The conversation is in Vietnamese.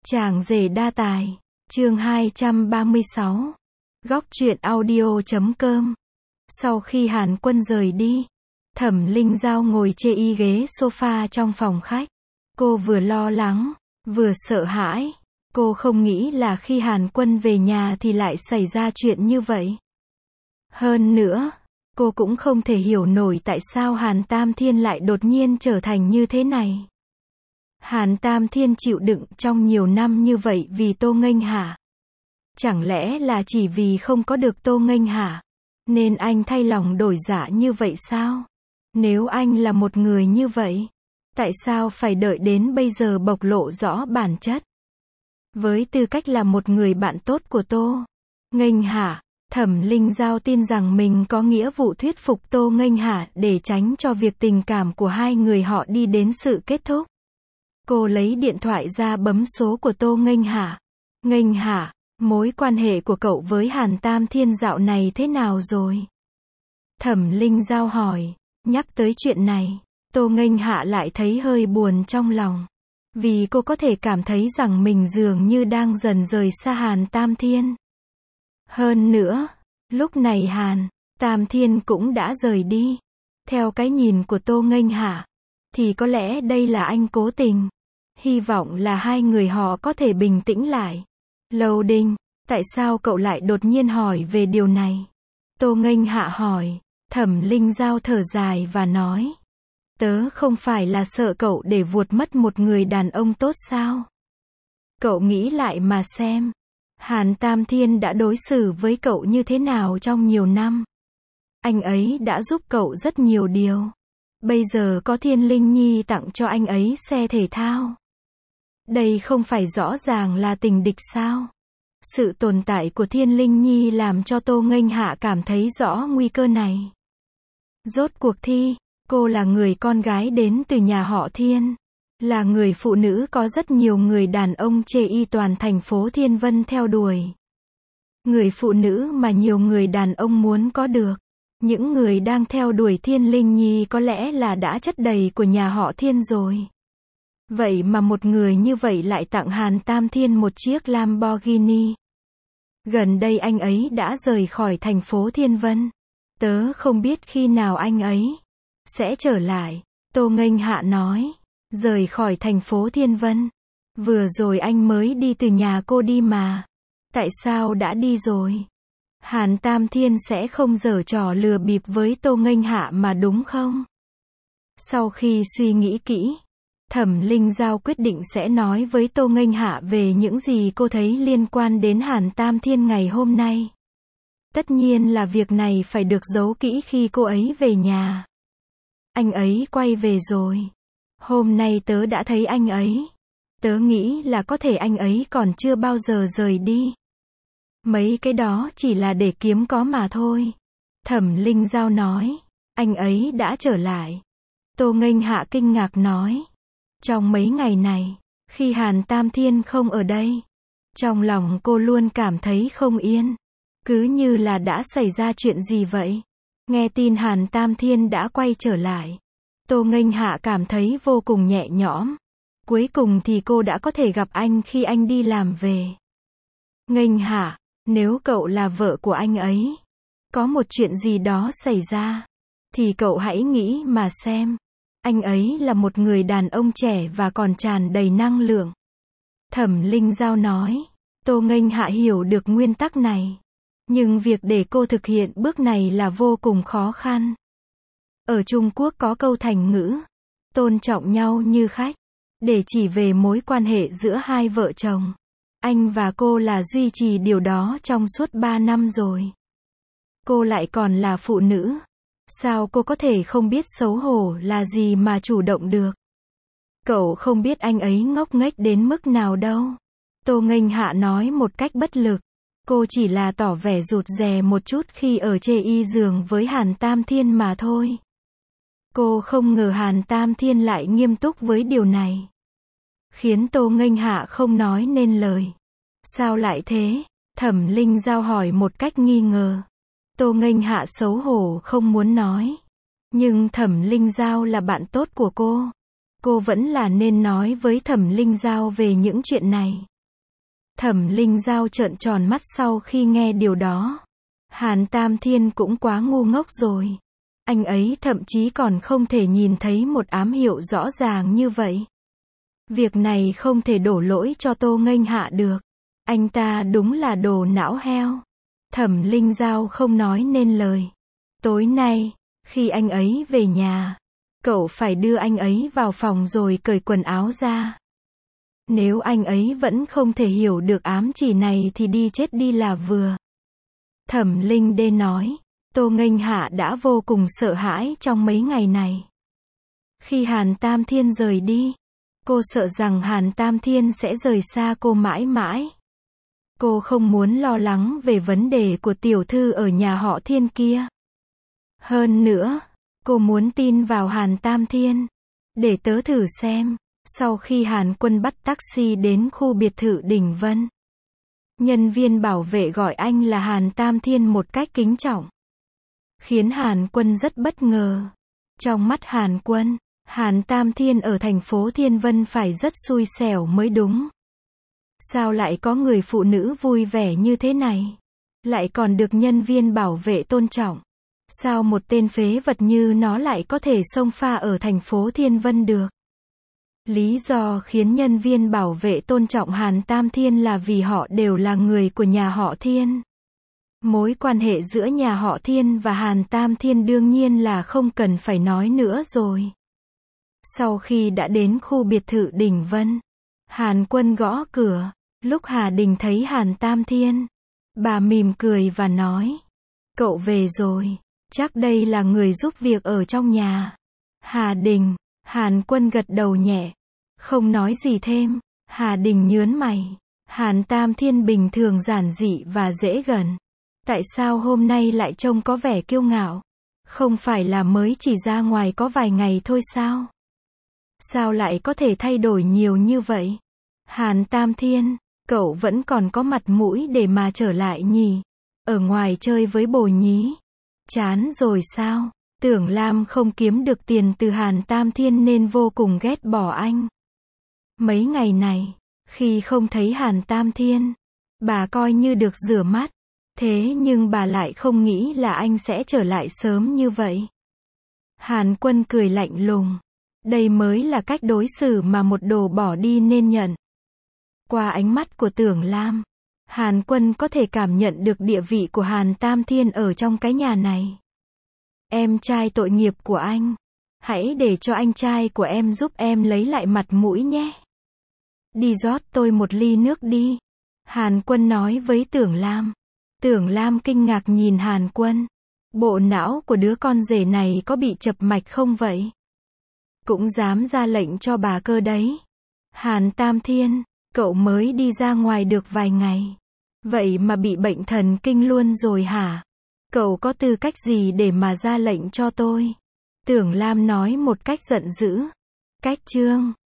Chàng rể đa tài, chương 236. Góc truyện audio.com. Sau khi Hàn Quân rời đi, Thẩm Linh Giao ngồi chê y ghế sofa trong phòng khách. Cô vừa lo lắng, vừa sợ hãi. Cô không nghĩ là khi Hàn Quân về nhà thì lại xảy ra chuyện như vậy. Hơn nữa, cô cũng không thể hiểu nổi tại sao Hàn Tam Thiên lại đột nhiên trở thành như thế này. Hàn Tam Thiên chịu đựng trong nhiều năm như vậy vì Tô Nghênh hả? Chẳng lẽ là chỉ vì không có được Tô Nghênh hả? Nên anh thay lòng đổi dạ như vậy sao? Nếu anh là một người như vậy, tại sao phải đợi đến bây giờ bộc lộ rõ bản chất? Với tư cách là một người bạn tốt của Tô Nghênh hả, Thẩm Linh Giao tin rằng mình có nghĩa vụ thuyết phục Tô Nghênh hả để tránh cho việc tình cảm của hai người họ đi đến sự kết thúc. Cô lấy điện thoại ra bấm số của Tô Nghênh hả. Nghênh hả, mối quan hệ của cậu với Hàn Tam Thiên dạo này thế nào rồi? Thẩm Linh Giao hỏi. Nhắc tới chuyện này, Tô Nghênh hả lại thấy hơi buồn trong lòng. Vì cô có thể cảm thấy rằng mình dường như đang dần rời xa Hàn Tam Thiên. Hơn nữa, lúc này Hàn Tam Thiên cũng đã rời đi. Theo cái nhìn của Tô Nghênh hả, thì có lẽ đây là anh cố tình. Hy vọng là hai người họ có thể bình tĩnh lại. Lâu Đinh, tại sao cậu lại đột nhiên hỏi về điều này? Tô Nghênh hạ hỏi. Thẩm Linh Giao thở dài và nói. Tớ không phải là sợ cậu để vuột mất một người đàn ông tốt sao? Cậu nghĩ lại mà xem. Hàn Tam Thiên đã đối xử với cậu như thế nào trong nhiều năm? Anh ấy đã giúp cậu rất nhiều điều. Bây giờ có Thiên Linh Nhi tặng cho anh ấy xe thể thao. Đây không phải rõ ràng là tình địch sao? Sự tồn tại của Thiên Linh Nhi làm cho Tô Nghênh hạ cảm thấy rõ nguy cơ này. Rốt cuộc thì, cô là người con gái đến từ nhà họ Thiên. Là người phụ nữ có rất nhiều người đàn ông chê y toàn thành phố Thiên Vân theo đuổi. Người phụ nữ mà nhiều người đàn ông muốn có được. Những người đang theo đuổi Thiên Linh Nhi có lẽ là đã chất đầy của nhà họ Thiên rồi. Vậy mà một người như vậy lại tặng Hàn Tam Thiên một chiếc Lamborghini. Gần đây anh ấy đã rời khỏi thành phố Thiên Vân. Tớ không biết khi nào anh ấy sẽ trở lại. Tô Nghênh hạ nói. Rời khỏi thành phố Thiên Vân. Vừa rồi anh mới đi từ nhà cô đi mà. Tại sao đã đi rồi? Hàn Tam Thiên sẽ không giở trò lừa bịp với Tô Nghênh hạ mà đúng không? Sau khi suy nghĩ kỹ, Thẩm Linh Giao quyết định sẽ nói với Tô Nghênh hạ về những gì cô thấy liên quan đến Hàn Tam Thiên ngày hôm nay. Tất nhiên là việc này phải được giấu kỹ khi cô ấy về nhà. Anh ấy quay về rồi. Hôm nay tớ đã thấy anh ấy. Tớ nghĩ là có thể anh ấy còn chưa bao giờ rời đi. Mấy cái đó chỉ là để kiếm có mà thôi. Thẩm Linh Giao nói. Anh ấy đã trở lại. Tô Nghênh hạ kinh ngạc nói. Trong mấy ngày này, khi Hàn Tam Thiên không ở đây, trong lòng cô luôn cảm thấy không yên. Cứ như là đã xảy ra chuyện gì vậy. Nghe tin Hàn Tam Thiên đã quay trở lại, Tô Nghênh hạ cảm thấy vô cùng nhẹ nhõm. Cuối cùng thì cô đã có thể gặp anh khi anh đi làm về. Nghênh hạ, nếu cậu là vợ của anh ấy, có một chuyện gì đó xảy ra, thì cậu hãy nghĩ mà xem. Anh ấy là một người đàn ông trẻ và còn tràn đầy năng lượng. Thẩm Linh Giao nói. Tô Nghênh hạ hiểu được nguyên tắc này. Nhưng việc để cô thực hiện bước này là vô cùng khó khăn. Ở Trung Quốc có câu thành ngữ, tôn trọng nhau như khách, để chỉ về mối quan hệ giữa hai vợ chồng. Anh và cô là duy trì điều đó trong suốt 3 năm rồi. Cô lại còn là phụ nữ. Sao cô có thể không biết xấu hổ là gì mà chủ động được? Cậu không biết anh ấy ngốc nghếch đến mức nào đâu. Tô Nghênh hạ nói một cách bất lực. Cô chỉ là tỏ vẻ rụt rè một chút khi ở chê y giường với Hàn Tam Thiên mà thôi. Cô không ngờ Hàn Tam Thiên lại nghiêm túc với điều này. Khiến Tô Nghênh hạ không nói nên lời. Sao lại thế? Thẩm Linh Giao hỏi một cách nghi ngờ. Tô Nghênh hạ xấu hổ không muốn nói. Nhưng Thẩm Linh Giao là bạn tốt của cô. Cô vẫn là nên nói với Thẩm Linh Giao về những chuyện này. Thẩm Linh Giao trợn tròn mắt sau khi nghe điều đó. Hàn Tam Thiên cũng quá ngu ngốc rồi. Anh ấy thậm chí còn không thể nhìn thấy một ám hiệu rõ ràng như vậy. Việc này không thể đổ lỗi cho Tô Nghênh Hạ được. Anh ta đúng là đồ não heo. Thẩm Linh Giao không nói nên lời. Tối nay, khi anh ấy về nhà, cậu phải đưa anh ấy vào phòng rồi cởi quần áo ra. Nếu anh ấy vẫn không thể hiểu được ám chỉ này thì đi chết đi là vừa. Thẩm Linh Đê nói. Tô Nghênh Hạ đã vô cùng sợ hãi trong mấy ngày này. Khi Hàn Tam Thiên rời đi, cô sợ rằng Hàn Tam Thiên sẽ rời xa cô mãi mãi. Cô không muốn lo lắng về vấn đề của tiểu thư ở nhà họ Thiên kia. Hơn nữa, cô muốn tin vào Hàn Tam Thiên. Để tớ thử xem. Sau khi Hàn Quân bắt taxi đến khu biệt thự Đình Vân, nhân viên bảo vệ gọi anh là Hàn Tam Thiên một cách kính trọng, khiến Hàn Quân rất bất ngờ. Trong mắt Hàn Quân, Hàn Tam Thiên ở thành phố Thiên Vân phải rất xui xẻo mới đúng. Sao lại có người phụ nữ vui vẻ như thế này? Lại còn được nhân viên bảo vệ tôn trọng. Sao một tên phế vật như nó lại có thể xông pha ở thành phố Thiên Vân được? Lý do khiến nhân viên bảo vệ tôn trọng Hàn Tam Thiên là vì họ đều là người của nhà họ Thiên. Mối quan hệ giữa nhà họ Thiên và Hàn Tam Thiên đương nhiên là không cần phải nói nữa rồi. Sau khi đã đến khu biệt thự Đình Vân, Hàn Quân gõ cửa. Lúc Hà Đình thấy Hàn Tam Thiên, bà mỉm cười và nói: cậu về rồi, chắc đây là người giúp việc ở trong nhà. Hà Đình, Hàn Quân gật đầu nhẹ, không nói gì thêm. Hà Đình nhớn mày. Hàn Tam Thiên bình thường giản dị và dễ gần. Tại sao hôm nay lại trông có vẻ kiêu ngạo? Không phải là mới chỉ ra ngoài có vài ngày thôi sao? Sao lại có thể thay đổi nhiều như vậy? Hàn Tam Thiên, cậu vẫn còn có mặt mũi để mà trở lại nhỉ? Ở ngoài chơi với bồ nhí. Chán rồi sao? Tưởng Lam không kiếm được tiền từ Hàn Tam Thiên nên vô cùng ghét bỏ anh. Mấy ngày này, khi không thấy Hàn Tam Thiên, bà coi như được rửa mắt. Thế nhưng bà lại không nghĩ là anh sẽ trở lại sớm như vậy. Hàn Quân cười lạnh lùng. Đây mới là cách đối xử mà một đồ bỏ đi nên nhận. Qua ánh mắt của Tưởng Lam, Hàn Quân có thể cảm nhận được địa vị của Hàn Tam Thiên ở trong cái nhà này. Em trai tội nghiệp của anh. Hãy để cho anh trai của em giúp em lấy lại mặt mũi nhé. Đi rót tôi một ly nước đi. Hàn Quân nói với Tưởng Lam. Tưởng Lam kinh ngạc nhìn Hàn Quân. Bộ não của đứa con rể này có bị chập mạch không vậy? Cũng dám ra lệnh cho bà cơ đấy. Hàn Tam Thiên, cậu mới đi ra ngoài được vài ngày. Vậy mà bị bệnh thần kinh luôn rồi hả? Cậu có tư cách gì để mà ra lệnh cho tôi? Tưởng Lam nói một cách giận dữ. Cách chương